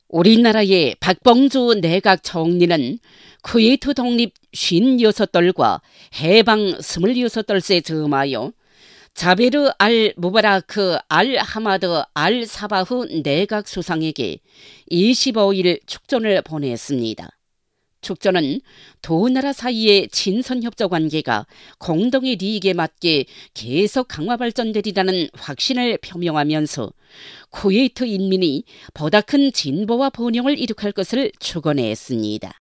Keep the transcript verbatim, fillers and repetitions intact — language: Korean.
우리나라의 박봉주 내각 총리는 쿠웨이트 독립 오십육 돌과 해방 이십육 돌세 즈음하여 자베르 알 무바라크 알 하마드 알 사바후 내각 수상에게 이십오일 축전을 보냈습니다. 축전은 두 나라 사이의 친선협조 관계가 공동의利益에 맞게 계속 강화 발전되리라는 확신을 표명하면서 쿠웨이트 인민이 보다 큰 진보와 번영을 이룩할 것을 축원했습니다.